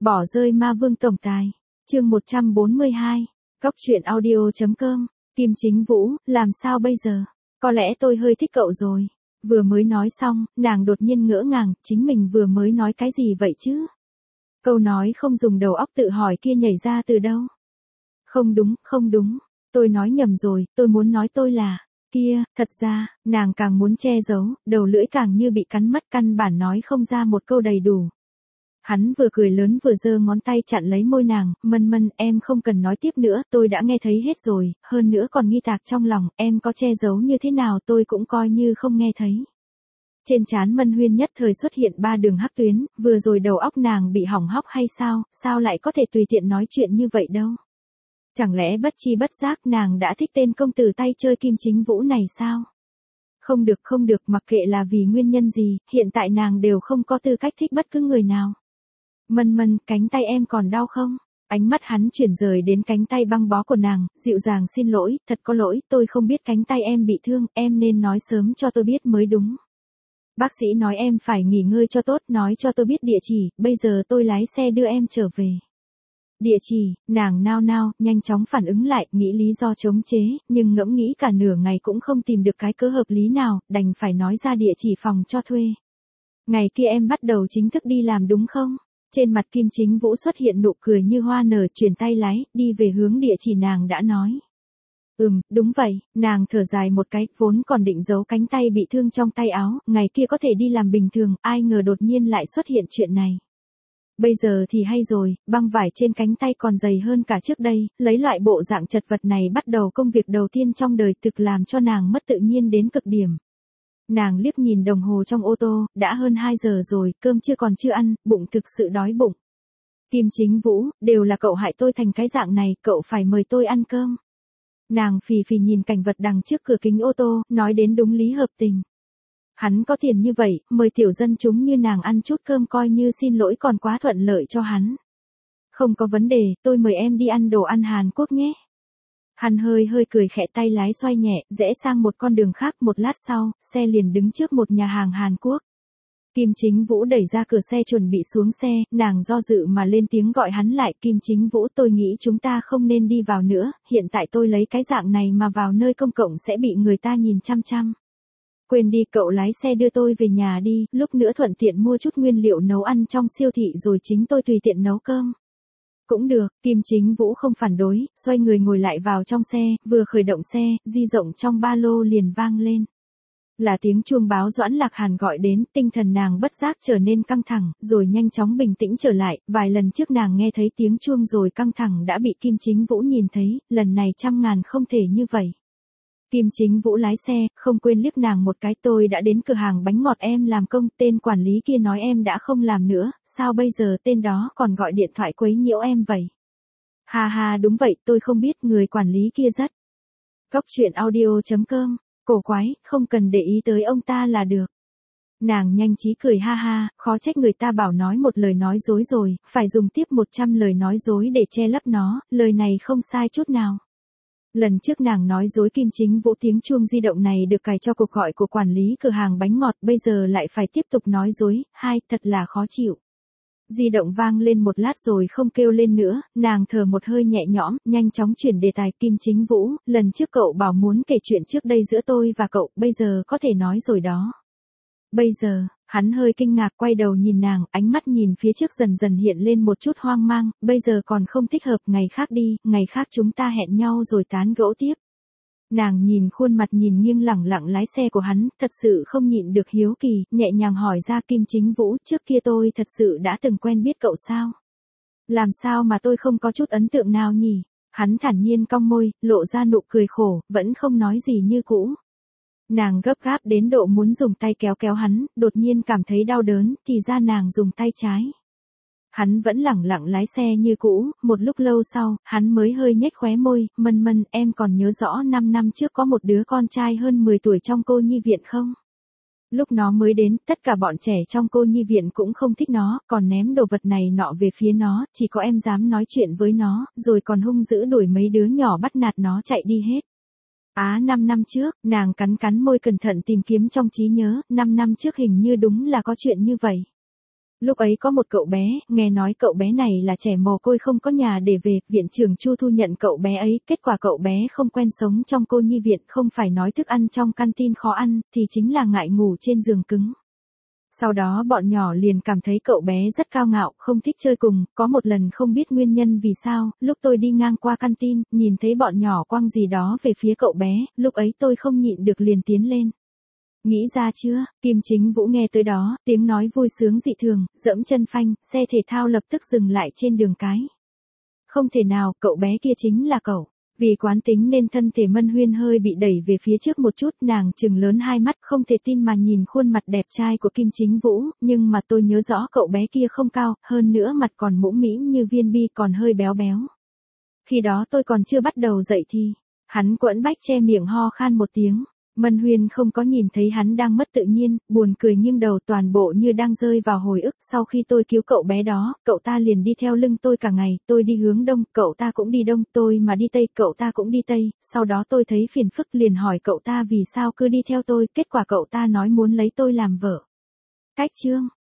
Bỏ rơi ma vương tổng tài. Chương 142. Góc truyện audio.com. Kim Chính Vũ, làm sao bây giờ? Có lẽ tôi hơi thích cậu rồi. Vừa mới nói xong, nàng đột nhiên ngỡ ngàng, chính mình vừa mới nói cái gì vậy chứ? Câu nói không dùng đầu óc tự hỏi kia nhảy ra từ đâu? Không đúng, tôi nói nhầm rồi, tôi muốn nói tôi là, kia, thật ra, nàng càng muốn che giấu, đầu lưỡi càng như bị cắn mất, căn bản nói không ra một câu đầy đủ. Hắn vừa cười lớn vừa giơ ngón tay chặn lấy môi nàng, Mân, em không cần nói tiếp nữa, tôi đã nghe thấy hết rồi, hơn nữa còn nghi tạc trong lòng, em có che giấu như thế nào tôi cũng coi như không nghe thấy. Trên trán Mân Huyên nhất thời xuất hiện 3 đường hắc tuyến, vừa rồi đầu óc nàng bị hỏng hóc hay sao lại có thể tùy tiện nói chuyện như vậy đâu. Chẳng lẽ bất chi bất giác nàng đã thích tên công tử tay chơi Kim Chính Vũ này sao? Không được, mặc kệ là vì nguyên nhân gì, hiện tại nàng đều không có tư cách thích bất cứ người nào. Mân, cánh tay em còn đau không? Ánh mắt hắn chuyển rời đến cánh tay băng bó của nàng, dịu dàng xin lỗi, thật có lỗi, tôi không biết cánh tay em bị thương, em nên nói sớm cho tôi biết mới đúng. Bác sĩ nói em phải nghỉ ngơi cho tốt, nói cho tôi biết địa chỉ, bây giờ tôi lái xe đưa em trở về. Địa chỉ, nàng nao, nhanh chóng phản ứng lại, nghĩ lý do chống chế, nhưng ngẫm nghĩ cả nửa ngày cũng không tìm được cái cớ hợp lý nào, đành phải nói ra địa chỉ phòng cho thuê. Ngày kia em bắt đầu chính thức đi làm đúng không? Trên mặt Kim Chính Vũ xuất hiện nụ cười như hoa nở, chuyển tay lái, đi về hướng địa chỉ nàng đã nói. Đúng vậy, nàng thở dài một cái, vốn còn định giấu cánh tay bị thương trong tay áo, ngày kia có thể đi làm bình thường, ai ngờ đột nhiên lại xuất hiện chuyện này. Bây giờ thì hay rồi, băng vải trên cánh tay còn dày hơn cả trước đây, lấy loại bộ dạng chật vật này bắt đầu công việc đầu tiên trong đời thực làm cho nàng mất tự nhiên đến cực điểm. Nàng liếc nhìn đồng hồ trong ô tô, đã hơn 2 giờ rồi, cơm còn chưa ăn, bụng thực sự đói bụng. Kim Chính Vũ, đều là cậu hại tôi thành cái dạng này, cậu phải mời tôi ăn cơm. Nàng phì nhìn cảnh vật đằng trước cửa kính ô tô, nói đến đúng lý hợp tình. Hắn có tiền như vậy, mời tiểu dân chúng như nàng ăn chút cơm coi như xin lỗi còn quá thuận lợi cho hắn. Không có vấn đề, tôi mời em đi ăn đồ ăn Hàn Quốc nhé. Hắn hơi cười khẽ, tay lái xoay nhẹ, rẽ sang một con đường khác, một lát sau, xe liền đứng trước một nhà hàng Hàn Quốc. Kim Chính Vũ đẩy ra cửa xe chuẩn bị xuống xe, nàng do dự mà lên tiếng gọi hắn lại, Kim Chính Vũ, tôi nghĩ chúng ta không nên đi vào nữa, hiện tại tôi lấy cái dạng này mà vào nơi công cộng sẽ bị người ta nhìn chăm. Quên đi, cậu lái xe đưa tôi về nhà đi, lúc nữa thuận tiện mua chút nguyên liệu nấu ăn trong siêu thị rồi chính tôi tùy tiện nấu cơm. Cũng được, Kim Chính Vũ không phản đối, xoay người ngồi lại vào trong xe, vừa khởi động xe, di động trong ba lô liền vang lên. Là tiếng chuông báo Doãn Lạc Hàn gọi đến, tinh thần nàng bất giác trở nên căng thẳng, rồi nhanh chóng bình tĩnh trở lại, vài lần trước nàng nghe thấy tiếng chuông rồi căng thẳng đã bị Kim Chính Vũ nhìn thấy, lần này 100.000 không thể như vậy. Kim Chính Vũ lái xe, không quên liếc nàng một cái, tôi đã đến cửa hàng bánh ngọt em làm công, tên quản lý kia nói em đã không làm nữa, sao bây giờ tên đó còn gọi điện thoại quấy nhiễu em vậy? Ha, đúng vậy, tôi không biết, người quản lý kia rất. Góc truyện audio.com, cổ quái, không cần để ý tới ông ta là được. Nàng nhanh trí cười ha, khó trách người ta bảo nói một lời nói dối rồi, phải dùng tiếp 100 lời nói dối để che lấp nó, lời này không sai chút nào. Lần trước nàng nói dối Kim Chính Vũ tiếng chuông di động này được cài cho cuộc gọi của quản lý cửa hàng bánh ngọt, bây giờ lại phải tiếp tục nói dối, thật là khó chịu. Di động vang lên một lát rồi không kêu lên nữa, nàng thở một hơi nhẹ nhõm, nhanh chóng chuyển đề tài, Kim Chính Vũ, lần trước cậu bảo muốn kể chuyện trước đây giữa tôi và cậu, bây giờ có thể nói rồi đó. Bây giờ, hắn hơi kinh ngạc quay đầu nhìn nàng, ánh mắt nhìn phía trước dần hiện lên một chút hoang mang, bây giờ còn không thích hợp, ngày khác đi, ngày khác chúng ta hẹn nhau rồi tán gẫu tiếp. Nàng nhìn khuôn mặt nhìn nghiêng lẳng lặng lái xe của hắn, thật sự không nhịn được hiếu kỳ, nhẹ nhàng hỏi ra, Kim Chính Vũ, trước kia tôi thật sự đã từng quen biết cậu sao? Làm sao mà tôi không có chút ấn tượng nào nhỉ? Hắn thản nhiên cong môi, lộ ra nụ cười khổ, vẫn không nói gì như cũ. Nàng gấp gáp đến độ muốn dùng tay kéo hắn, đột nhiên cảm thấy đau đớn, thì ra nàng dùng tay trái. Hắn vẫn lẳng lặng lái xe như cũ, một lúc lâu sau, hắn mới hơi nhếch khóe môi, Mân, em còn nhớ rõ 5 năm trước có một đứa con trai hơn 10 tuổi trong cô nhi viện không? Lúc nó mới đến, tất cả bọn trẻ trong cô nhi viện cũng không thích nó, còn ném đồ vật này nọ về phía nó, chỉ có em dám nói chuyện với nó, rồi còn hung dữ đuổi mấy đứa nhỏ bắt nạt nó chạy đi hết. 5 năm trước, nàng cắn môi cẩn thận tìm kiếm trong trí nhớ, 5 năm trước hình như đúng là có chuyện như vậy. Lúc ấy có một cậu bé, nghe nói cậu bé này là trẻ mồ côi không có nhà để về, viện trưởng Chu thu nhận cậu bé ấy, kết quả cậu bé không quen sống trong cô nhi viện, không phải nói thức ăn trong canteen khó ăn, thì chính là ngại ngủ trên giường cứng. Sau đó bọn nhỏ liền cảm thấy cậu bé rất cao ngạo, không thích chơi cùng, có một lần không biết nguyên nhân vì sao, lúc tôi đi ngang qua canteen, nhìn thấy bọn nhỏ quăng gì đó về phía cậu bé, lúc ấy tôi không nhịn được liền tiến lên. Nghĩ ra chưa, Kim Chính Vũ nghe tới đó, tiếng nói vui sướng dị thường, dẫm chân phanh, xe thể thao lập tức dừng lại trên đường cái. Không thể nào, cậu bé kia chính là cậu. Vì quán tính nên thân thể Mân Huyên hơi bị đẩy về phía trước một chút, nàng trừng lớn hai mắt không thể tin mà nhìn khuôn mặt đẹp trai của Kim Chính Vũ, nhưng mà tôi nhớ rõ cậu bé kia không cao, hơn nữa mặt còn mũm mĩm như viên bi, còn hơi béo béo. Khi đó tôi còn chưa bắt đầu dậy thì, hắn quẫn bách che miệng ho khan một tiếng. Mân Huyên không có nhìn thấy hắn đang mất tự nhiên, buồn cười nghiêng đầu, toàn bộ như đang rơi vào hồi ức. Sau khi tôi cứu cậu bé đó, cậu ta liền đi theo lưng tôi cả ngày, tôi đi hướng đông, cậu ta cũng đi đông, tôi mà đi tây, cậu ta cũng đi tây. Sau đó tôi thấy phiền phức liền hỏi cậu ta vì sao cứ đi theo tôi, kết quả cậu ta nói muốn lấy tôi làm vợ. Cách chương